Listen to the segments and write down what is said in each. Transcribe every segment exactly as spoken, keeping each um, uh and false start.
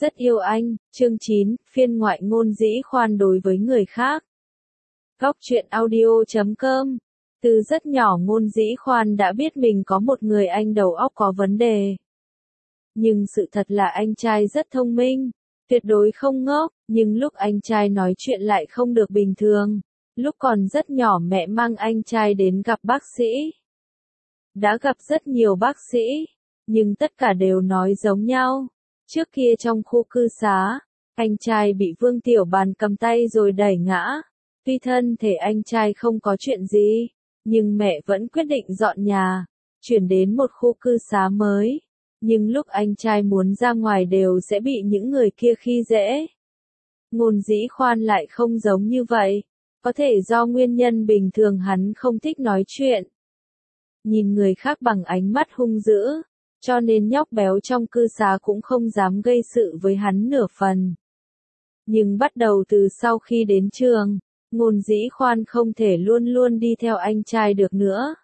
Rất yêu anh, chương chín, phiên ngoại ngôn dĩ khoan đối với người khác. Góc truyện audio chấm com. Từ rất nhỏ Ngôn Dĩ Khoan đã biết mình có một người anh đầu óc có vấn đề. Nhưng sự thật là anh trai rất thông minh, tuyệt đối không ngốc, nhưng lúc anh trai nói chuyện lại không được bình thường. Lúc còn rất nhỏ mẹ mang anh trai đến gặp bác sĩ. Đã gặp rất nhiều bác sĩ, nhưng tất cả đều nói giống nhau. Trước kia trong khu cư xá, anh trai bị Vương Tiểu Bàn cầm tay rồi đẩy ngã. Tuy thân thể anh trai không có chuyện gì, nhưng mẹ vẫn quyết định dọn nhà, chuyển đến một khu cư xá mới. Nhưng lúc anh trai muốn ra ngoài đều sẽ bị những người kia khi dễ. Ngôn Dĩ Khoan lại không giống như vậy, có thể do nguyên nhân bình thường hắn không thích nói chuyện. Nhìn người khác bằng ánh mắt hung dữ, cho nên nhóc béo trong cư xá cũng không dám gây sự với hắn nửa phần. Nhưng bắt đầu từ sau khi đến trường, Ngôn Dĩ Khoan không thể luôn luôn đi theo anh trai được nữa.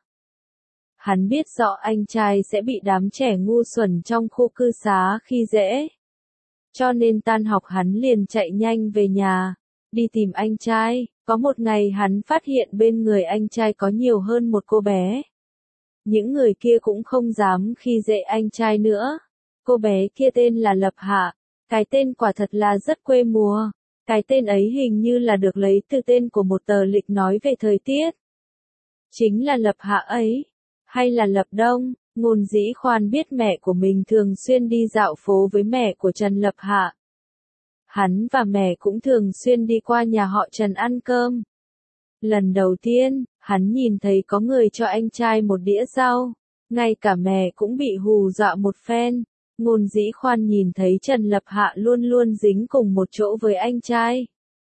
Hắn biết rõ anh trai sẽ bị đám trẻ ngu xuẩn trong khu cư xá khi dễ. Cho nên tan học hắn liền chạy nhanh về nhà, đi tìm anh trai. Có một ngày hắn phát hiện bên người anh trai có nhiều hơn một cô bé. Những người kia cũng không dám khi dễ anh trai nữa. Cô bé kia tên là Lập Hạ, cái tên quả thật là rất quê mùa. Cái tên ấy hình như là được lấy từ tên của một tờ lịch nói về thời tiết. Chính là Lập Hạ ấy, hay là Lập Đông. Ngôn Dĩ Khoan biết mẹ của mình thường xuyên đi dạo phố với mẹ của Trần Lập Hạ. Hắn và mẹ cũng thường xuyên đi qua nhà họ Trần ăn cơm. Lần đầu tiên, hắn nhìn thấy có người cho anh trai một đĩa rau, ngay cả mẹ cũng bị hù dọa một phen. Ngôn Dĩ Khoan nhìn thấy Trần Lập Hạ luôn luôn dính cùng một chỗ với anh trai.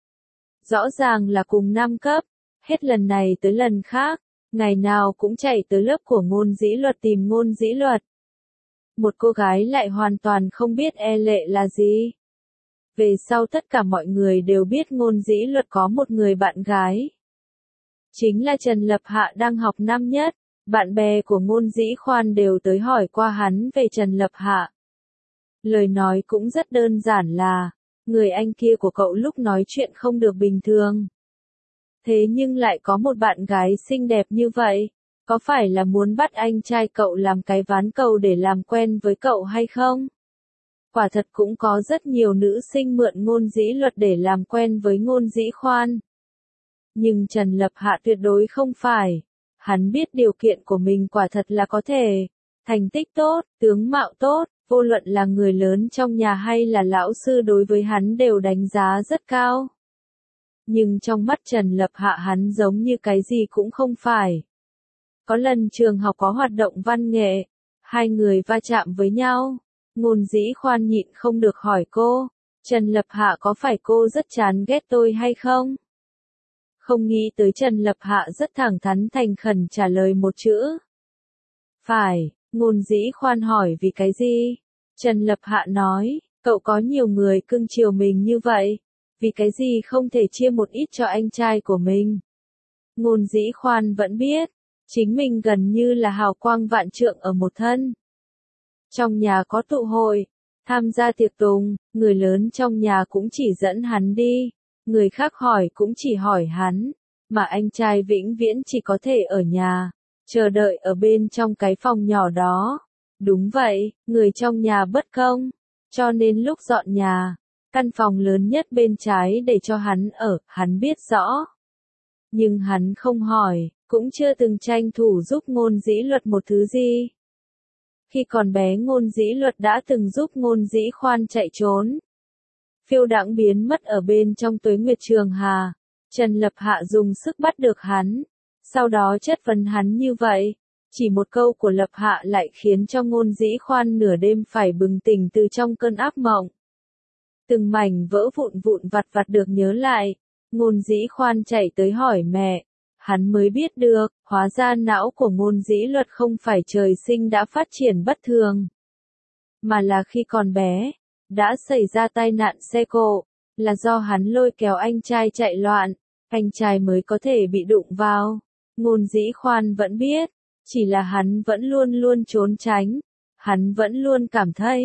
Rõ ràng là cùng năm cấp, hết lần này tới lần khác, ngày nào cũng chạy tới lớp của Ngôn Dĩ Luật tìm Ngôn Dĩ Luật. Một cô gái lại hoàn toàn không biết e lệ là gì. Về sau tất cả mọi người đều biết Ngôn Dĩ Luật có một người bạn gái. Chính là Trần Lập Hạ đang học năm nhất, bạn bè của Ngôn Dĩ Khoan đều tới hỏi qua hắn về Trần Lập Hạ. Lời nói cũng rất đơn giản là, người anh kia của cậu lúc nói chuyện không được bình thường. Thế nhưng lại có một bạn gái xinh đẹp như vậy, có phải là muốn bắt anh trai cậu làm cái ván cầu để làm quen với cậu hay không? Quả thật cũng có rất nhiều nữ sinh mượn Ngôn Dĩ Luật để làm quen với Ngôn Dĩ Khoan. Nhưng Trần Lập Hạ tuyệt đối không phải. Hắn biết điều kiện của mình quả thật là có thể. Thành tích tốt, tướng mạo tốt, vô luận là người lớn trong nhà hay là lão sư đối với hắn đều đánh giá rất cao. Nhưng trong mắt Trần Lập Hạ hắn giống như cái gì cũng không phải. Có lần trường học có hoạt động văn nghệ, hai người va chạm với nhau. Ngôn Dĩ Khoan nhịn không được hỏi cô, Trần Lập Hạ có phải cô rất chán ghét tôi hay không? Không nghĩ tới Trần Lập Hạ rất thẳng thắn thành khẩn trả lời một chữ. Phải. Ngôn Dĩ Khoan hỏi vì cái gì? Trần Lập Hạ nói, cậu có nhiều người cưng chiều mình như vậy, vì cái gì không thể chia một ít cho anh trai của mình? Ngôn Dĩ Khoan vẫn biết, chính mình gần như là hào quang vạn trượng ở một thân. Trong nhà có tụ hội, tham gia tiệc tùng, người lớn trong nhà cũng chỉ dẫn hắn đi, người khác hỏi cũng chỉ hỏi hắn, mà anh trai vĩnh viễn chỉ có thể ở nhà, chờ đợi ở bên trong cái phòng nhỏ đó. Đúng vậy, người trong nhà bất công, cho nên lúc dọn nhà, căn phòng lớn nhất bên trái để cho hắn ở, hắn biết rõ. Nhưng hắn không hỏi, cũng chưa từng tranh thủ giúp Ngôn Dĩ Luật một thứ gì. Khi còn bé Ngôn Dĩ Luật đã từng giúp Ngôn Dĩ Khoan chạy trốn. Phiêu đãng biến mất ở bên trong Tuế Nguyệt Trường Hà. Trần Lập Hạ dùng sức bắt được hắn, sau đó chất vấn hắn như vậy. Chỉ một câu của Lập Hạ lại khiến cho Ngôn Dĩ Khoan nửa đêm phải bừng tỉnh từ trong cơn ác mộng. Từng mảnh vỡ vụn vụn vặt vặt được nhớ lại, Ngôn Dĩ Khoan chạy tới hỏi mẹ. Hắn mới biết được, hóa ra não của Ngôn Dĩ Luật không phải trời sinh đã phát triển bất thường, mà là khi còn bé, đã xảy ra tai nạn xe cộ, là do hắn lôi kéo anh trai chạy loạn, anh trai mới có thể bị đụng vào. Ngôn Dĩ Khoan vẫn biết, chỉ là hắn vẫn luôn luôn trốn tránh, hắn vẫn luôn cảm thấy,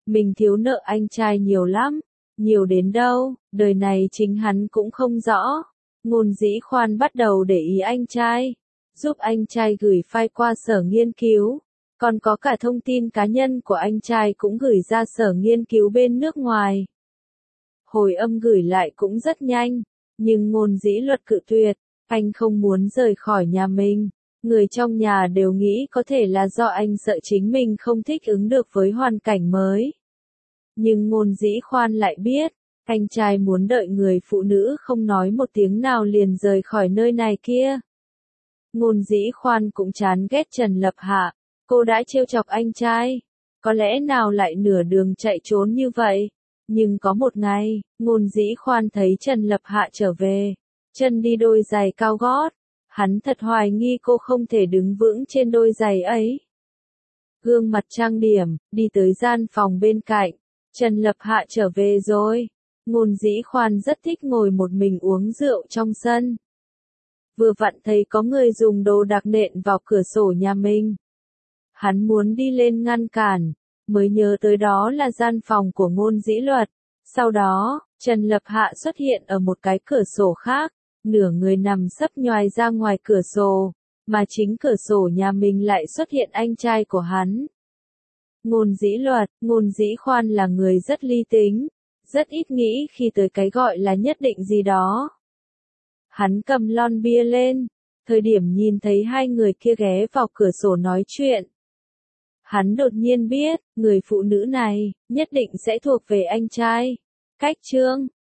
Mình thiếu nợ anh trai nhiều lắm, nhiều đến đâu, đời này chính hắn cũng không rõ. Ngôn Dĩ Khoan bắt đầu để ý anh trai, giúp anh trai gửi file qua sở nghiên cứu, còn có cả thông tin cá nhân của anh trai cũng gửi ra sở nghiên cứu bên nước ngoài. Hồi âm gửi lại cũng rất nhanh, nhưng Ngôn Dĩ Luật cự tuyệt, anh không muốn rời khỏi nhà mình. Người trong nhà đều nghĩ có thể là do anh sợ chính mình không thích ứng được với hoàn cảnh mới. Nhưng Ngôn Dĩ Khoan lại biết, anh trai muốn đợi người phụ nữ không nói một tiếng nào liền rời khỏi nơi này kia. Ngôn Dĩ Khoan cũng chán ghét Trần Lập Hạ, cô đã trêu chọc anh trai, có lẽ nào lại nửa đường chạy trốn như vậy. Nhưng có một ngày, Ngôn Dĩ Khoan thấy Trần Lập Hạ trở về, chân đi đôi giày cao gót, hắn thật hoài nghi cô không thể đứng vững trên đôi giày ấy. Gương mặt trang điểm, đi tới gian phòng bên cạnh, Trần Lập Hạ trở về rồi. Ngôn Dĩ Khoan rất thích ngồi một mình uống rượu trong sân. Vừa vặn thấy có người dùng đồ đặc nện vào cửa sổ nhà mình. Hắn muốn đi lên ngăn cản, mới nhớ tới đó là gian phòng của Ngôn Dĩ Luật. Sau đó, Trần Lập Hạ xuất hiện ở một cái cửa sổ khác, nửa người nằm sấp nhoài ra ngoài cửa sổ, mà chính cửa sổ nhà mình lại xuất hiện anh trai của hắn. Ngôn Dĩ Luật, Ngôn Dĩ Khoan là người rất lý tính, rất ít nghĩ khi tới cái gọi là nhất định gì đó. Hắn cầm lon bia lên, thời điểm nhìn thấy hai người kia ghé vào cửa sổ nói chuyện. Hắn đột nhiên biết, người phụ nữ này, nhất định sẽ thuộc về anh trai. Cách chương